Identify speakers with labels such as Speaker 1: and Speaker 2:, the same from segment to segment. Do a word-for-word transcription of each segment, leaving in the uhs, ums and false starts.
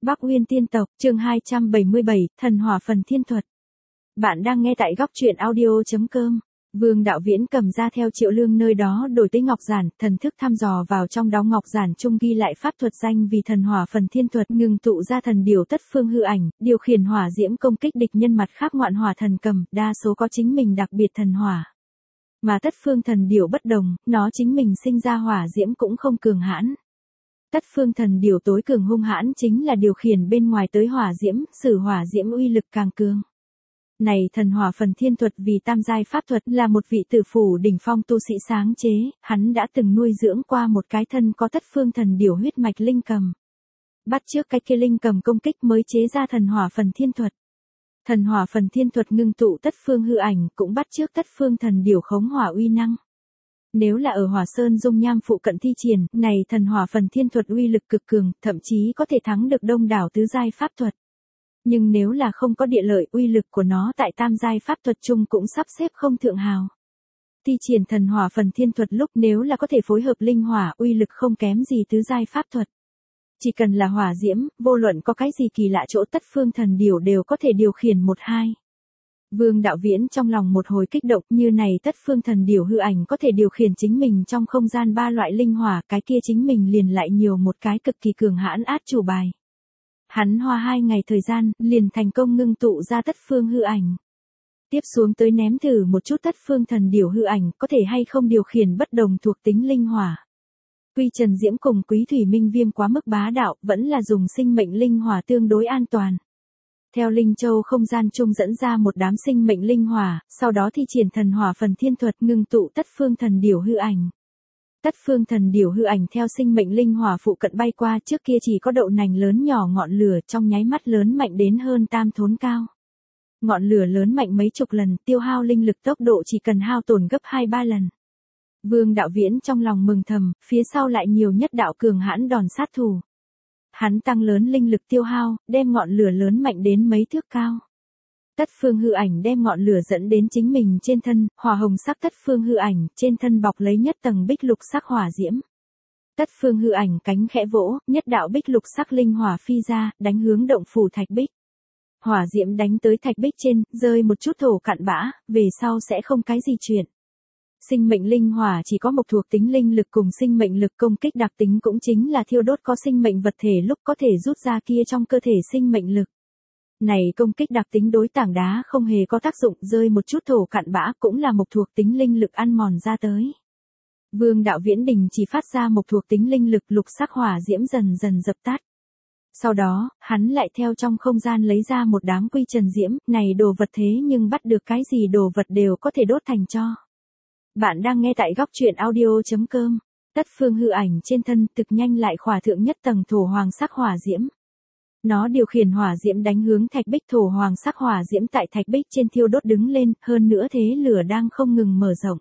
Speaker 1: Bắc Uyên Tiên Tộc, chương hai trăm bảy mươi bảy, Thần Hỏa Phần Thiên Thuật. Bạn đang nghe tại góc truyện audio chấm com. Vương Đạo Viễn cầm ra theo Triệu Lương nơi đó đổi tới ngọc giản, thần thức thăm dò vào trong đó ngọc giản chung ghi lại pháp thuật danh vì Thần Hỏa Phần Thiên Thuật, ngừng tụ ra thần điều tất phương hư ảnh, điều khiển hỏa diễm công kích địch nhân mặt khác ngoạn hỏa thần cầm, đa số có chính mình đặc biệt thần hỏa. Mà tất phương thần điều bất đồng, nó chính mình sinh ra hỏa diễm cũng không cường hãn. Tất phương thần điều tối cường hung hãn chính là điều khiển bên ngoài tới hỏa diễm, sử hỏa diễm uy lực càng cường. Này Thần Hỏa Phần Thiên Thuật vì tam giai pháp thuật là một vị tử phủ đỉnh phong tu sĩ sáng chế, hắn đã từng nuôi dưỡng qua một cái thân có tất phương thần điều huyết mạch linh cầm. Bắt trước cái kia linh cầm công kích mới chế ra Thần Hỏa Phần Thiên Thuật. Thần Hỏa Phần Thiên Thuật ngưng tụ tất phương hư ảnh cũng bắt trước tất phương thần điều khống hỏa uy năng. Nếu là ở Hỏa Sơn dung nham phụ cận thi triển, này Thần Hỏa Phần Thiên Thuật uy lực cực cường, thậm chí có thể thắng được đông đảo tứ giai pháp thuật. Nhưng nếu là không có địa lợi, uy lực của nó tại tam giai pháp thuật chung cũng sắp xếp không thượng hào. Thi triển Thần Hỏa Phần Thiên Thuật lúc nếu là có thể phối hợp linh hỏa, uy lực không kém gì tứ giai pháp thuật. Chỉ cần là hỏa diễm, vô luận có cái gì kỳ lạ chỗ tất phương thần điều đều có thể điều khiển một hai. Vương Đạo Viễn trong lòng một hồi kích động, như này tất phương thần điều hư ảnh có thể điều khiển chính mình trong không gian ba loại linh hỏa, cái kia chính mình liền lại nhiều một cái cực kỳ cường hãn át chủ bài. Hắn hoa hai ngày thời gian, liền thành công ngưng tụ ra tất phương hư ảnh. Tiếp xuống tới ném thử một chút tất phương thần điều hư ảnh có thể hay không điều khiển bất đồng thuộc tính linh hỏa. Quy Trần Diễm cùng Quý Thủy Minh Viêm quá mức bá đạo, vẫn là dùng sinh mệnh linh hỏa tương đối an toàn. Theo Linh Châu không gian chung dẫn ra một đám sinh mệnh linh hỏa, sau đó thi triển Thần Hỏa Phần Thiên Thuật ngưng tụ tất phương thần điều hư ảnh. Tất phương thần điều hư ảnh theo sinh mệnh linh hỏa phụ cận bay qua, trước kia chỉ có đậu nành lớn nhỏ ngọn lửa, trong nháy mắt lớn mạnh đến hơn tam thốn cao. Ngọn lửa lớn mạnh mấy chục lần, tiêu hao linh lực tốc độ chỉ cần hao tổn gấp hai ba lần. Vương Đạo Viễn trong lòng mừng thầm, phía sau lại nhiều nhất đạo cường hãn đòn sát thủ. Hắn tăng lớn linh lực tiêu hao, đem ngọn lửa lớn mạnh đến mấy thước cao. Tất phương hư ảnh đem ngọn lửa dẫn đến chính mình trên thân, hỏa hồng sắc tất phương hư ảnh, trên thân bọc lấy nhất tầng bích lục sắc hỏa diễm. Tất phương hư ảnh cánh khẽ vỗ, nhất đạo bích lục sắc linh hỏa phi ra, đánh hướng động phủ thạch bích. Hỏa diễm đánh tới thạch bích trên, rơi một chút thổ cặn bã, về sau sẽ không cái gì chuyện. Sinh mệnh linh hỏa chỉ có một thuộc tính linh lực cùng sinh mệnh lực công kích đặc tính cũng chính là thiêu đốt có sinh mệnh vật thể lúc có thể rút ra kia trong cơ thể sinh mệnh lực. Này công kích đặc tính đối tảng đá không hề có tác dụng, rơi một chút thổ cặn bã cũng là một thuộc tính linh lực ăn mòn ra tới. Vương Đạo Viễn đình chỉ phát ra một thuộc tính linh lực, lục sắc hỏa diễm dần dần dập tắt. Sau đó, hắn lại theo trong không gian lấy ra một đám quy trần diễm, này đồ vật thế nhưng bắt được cái gì đồ vật đều có thể đốt thành tro. Bạn đang nghe tại góc truyện audio chấm com. Tất phương hư ảnh trên thân thực nhanh lại khỏa thượng nhất tầng thổ hoàng sắc hỏa diễm. Nó điều khiển hỏa diễm đánh hướng thạch bích, thổ hoàng sắc hỏa diễm tại thạch bích trên thiêu đốt đứng lên, hơn nữa thế lửa đang không ngừng mở rộng.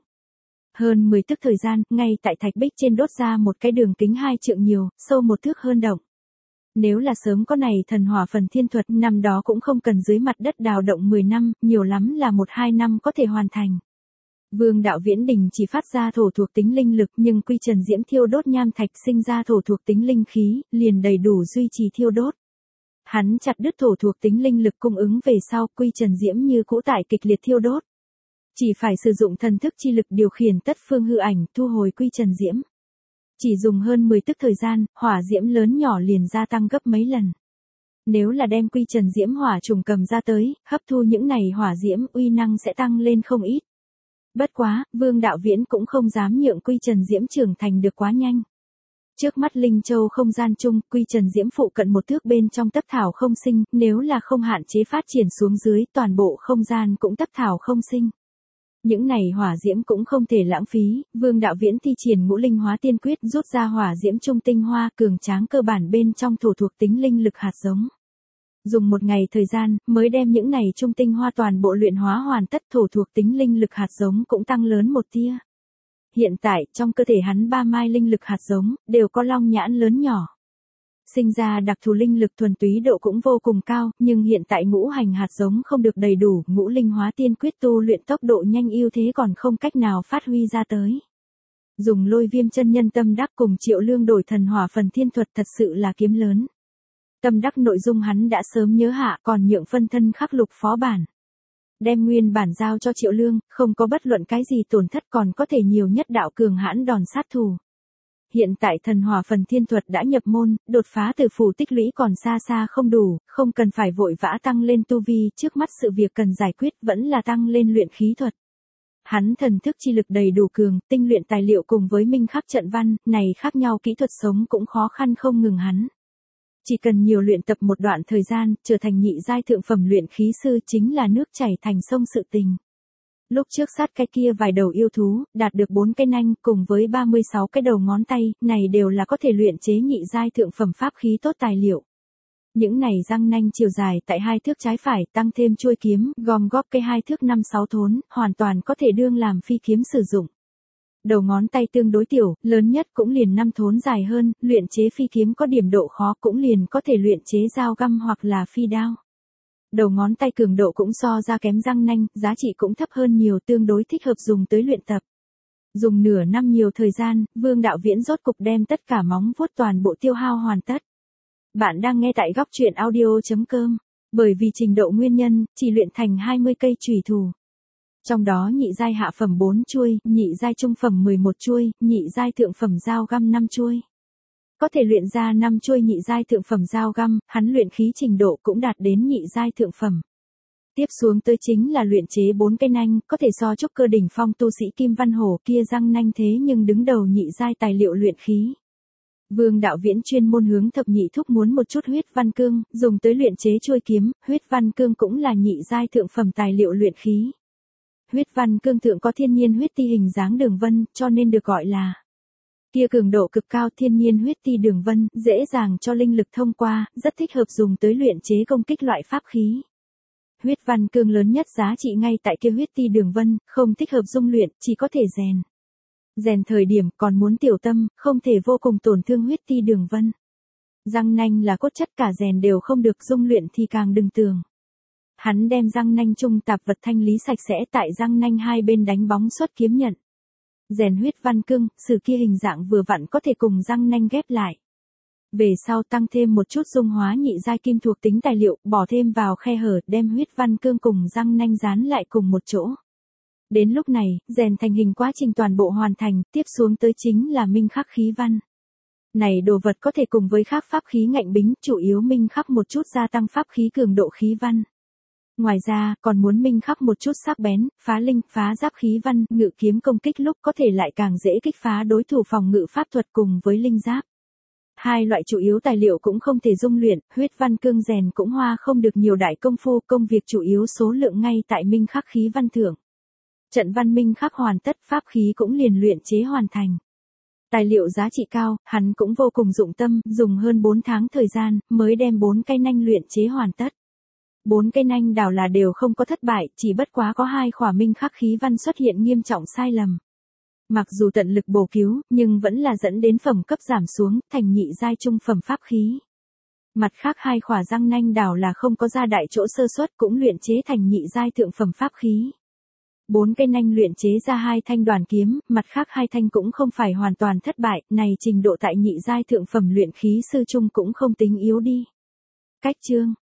Speaker 1: Hơn mười tức thời gian, ngay tại thạch bích trên đốt ra một cái đường kính hai trượng nhiều, sâu một thước hơn động. Nếu là sớm có này Thần Hỏa Phần Thiên Thuật, năm đó cũng không cần dưới mặt đất đào động mười năm, nhiều lắm là một hai năm có thể hoàn thành. Vương Đạo Viễn đình chỉ phát ra thổ thuộc tính linh lực, nhưng quy trần diễm thiêu đốt nham thạch sinh ra thổ thuộc tính linh khí, liền đầy đủ duy trì thiêu đốt. Hắn chặt đứt thổ thuộc tính linh lực cung ứng về sau, quy trần diễm như cũ tại kịch liệt thiêu đốt. Chỉ phải sử dụng thần thức chi lực điều khiển tất phương hư ảnh, thu hồi quy trần diễm. Chỉ dùng hơn mười tức thời gian, hỏa diễm lớn nhỏ liền gia tăng gấp mấy lần. Nếu là đem quy trần diễm hỏa trùng cầm ra tới, hấp thu những này hỏa diễm, uy năng sẽ tăng lên không ít. Bất quá, Vương Đạo Viễn cũng không dám nhượng quy trần diễm trưởng thành được quá nhanh. Trước mắt Linh Châu không gian chung, quy trần diễm phụ cận một thước bên trong tấp thảo không sinh, nếu là không hạn chế phát triển xuống dưới, toàn bộ không gian cũng tấp thảo không sinh. Những này hỏa diễm cũng không thể lãng phí, Vương Đạo Viễn thi triển ngũ linh hóa tiên quyết rút ra hỏa diễm trung tinh hoa, cường tráng cơ bản bên trong thổ thuộc tính linh lực hạt giống. Dùng một ngày thời gian, mới đem những này trung tinh hoa toàn bộ luyện hóa hoàn tất, thổ thuộc tính linh lực hạt giống cũng tăng lớn một tia. Hiện tại, trong cơ thể hắn ba mai linh lực hạt giống, đều có long nhãn lớn nhỏ. Sinh ra đặc thù linh lực thuần túy độ cũng vô cùng cao, nhưng hiện tại ngũ hành hạt giống không được đầy đủ, ngũ linh hóa tiên quyết tu luyện tốc độ nhanh ưu thế còn không cách nào phát huy ra tới. Dùng Lôi Viêm chân nhân tâm đắc cùng Triệu Lương đổi Thần Hỏa Phần Thiên Thuật thật sự là kiếm lớn. Tâm đắc nội dung hắn đã sớm nhớ hạ, còn nhượng phân thân khắc lục phó bản. Đem nguyên bản giao cho Triệu Lương, không có bất luận cái gì tổn thất, còn có thể nhiều nhất đạo cường hãn đòn sát thủ. Hiện tại thần hỏa phần thiên thuật đã nhập môn, đột phá từ phủ tích lũy còn xa xa không đủ, không cần phải vội vã tăng lên tu vi, trước mắt sự việc cần giải quyết vẫn là tăng lên luyện khí thuật. Hắn thần thức chi lực đầy đủ cường, tinh luyện tài liệu cùng với minh khắc trận văn, này khác nhau kỹ thuật sống cũng khó khăn không ngừng hắn. Chỉ cần nhiều luyện tập một đoạn thời gian, trở thành nhị giai thượng phẩm luyện khí sư chính là nước chảy thành sông sự tình. Lúc trước sát cái kia vài đầu yêu thú, đạt được bốn cái nanh cùng với ba mươi sáu cái đầu ngón tay, này đều là có thể luyện chế nhị giai thượng phẩm pháp khí tốt tài liệu. Những này răng nanh chiều dài tại hai thước trái phải, tăng thêm chuôi kiếm, gom góp cây hai thước năm sáu thốn, hoàn toàn có thể đương làm phi kiếm sử dụng. Đầu ngón tay tương đối tiểu, lớn nhất cũng liền năm thốn dài hơn, luyện chế phi kiếm có điểm độ khó cũng liền có thể luyện chế dao găm hoặc là phi đao. Đầu ngón tay cường độ cũng so ra kém răng nanh, giá trị cũng thấp hơn nhiều, tương đối thích hợp dùng tới luyện tập. Dùng nửa năm nhiều thời gian, Vương Đạo Viễn rốt cục đem tất cả móng vuốt toàn bộ tiêu hao hoàn tất. Bạn đang nghe tại góc truyện audio chấm com. Bởi vì trình độ nguyên nhân, chỉ luyện thành hai mươi cây chùy thủ. Trong đó nhị giai hạ phẩm bốn chuôi, nhị giai trung phẩm mười một chuôi, nhị giai thượng phẩm dao găm năm chuôi. Có thể luyện ra năm chuôi nhị giai thượng phẩm dao găm, hắn luyện khí trình độ cũng đạt đến nhị giai thượng phẩm. Tiếp xuống tới chính là luyện chế bốn cây nanh, có thể so trúc cơ đỉnh phong tu sĩ Kim Văn Hổ kia răng nanh thế nhưng đứng đầu nhị giai tài liệu luyện khí. Vương Đạo Viễn chuyên môn hướng thập nhị thúc muốn một chút huyết văn cương, dùng tới luyện chế chuôi kiếm, huyết văn cương cũng là nhị giai thượng phẩm tài liệu luyện khí. Huyết văn cương thượng có thiên nhiên huyết ti hình dáng đường vân, cho nên được gọi là kia cường độ cực cao thiên nhiên huyết ti đường vân, dễ dàng cho linh lực thông qua, rất thích hợp dùng tới luyện chế công kích loại pháp khí. Huyết văn cương lớn nhất giá trị ngay tại kia huyết ti đường vân, không thích hợp dung luyện, chỉ có thể rèn. Rèn thời điểm còn muốn tiểu tâm, không thể vô cùng tổn thương huyết ti đường vân. Răng nanh là cốt chất, cả rèn đều không được, dung luyện thì càng đừng tưởng. Hắn đem răng nanh chung tạp vật thanh lý sạch sẽ, tại răng nanh hai bên đánh bóng xuất kiếm nhận. Rèn huyết văn cương, sử kia hình dạng vừa vặn có thể cùng răng nanh ghép lại. Về sau tăng thêm một chút dung hóa nhị giai kim thuộc tính tài liệu, bỏ thêm vào khe hở, đem huyết văn cương cùng răng nanh dán lại cùng một chỗ. Đến lúc này, rèn thành hình quá trình toàn bộ hoàn thành, tiếp xuống tới chính là minh khắc khí văn. Này đồ vật có thể cùng với khác pháp khí ngạnh bính, chủ yếu minh khắc một chút gia tăng pháp khí cường độ khí văn. Ngoài ra, còn muốn minh khắc một chút sắc bén, phá linh, phá giáp khí văn, ngự kiếm công kích lúc có thể lại càng dễ kích phá đối thủ phòng ngự pháp thuật cùng với linh giáp. Hai loại chủ yếu tài liệu cũng không thể dung luyện, huyết văn cương rèn cũng hoa không được nhiều đại công phu, công việc chủ yếu số lượng ngay tại minh khắc khí văn thượng. Trận văn minh khắc hoàn tất, pháp khí cũng liền luyện chế hoàn thành. Tài liệu giá trị cao, hắn cũng vô cùng dụng tâm, dùng hơn bốn tháng thời gian, mới đem bốn cây nanh luyện chế hoàn tất. Bốn cây nanh đảo là đều không có thất bại, chỉ bất quá có hai khỏa minh khắc khí văn xuất hiện nghiêm trọng sai lầm. Mặc dù tận lực bổ cứu, nhưng vẫn là dẫn đến phẩm cấp giảm xuống, thành nhị giai trung phẩm pháp khí. Mặt khác hai khỏa răng nanh đảo là không có ra đại chỗ sơ suất, cũng luyện chế thành nhị giai thượng phẩm pháp khí. Bốn cây nanh luyện chế ra hai thanh đoàn kiếm, mặt khác hai thanh cũng không phải hoàn toàn thất bại, này trình độ tại nhị giai thượng phẩm luyện khí sư trung cũng không tính yếu đi. Cách chương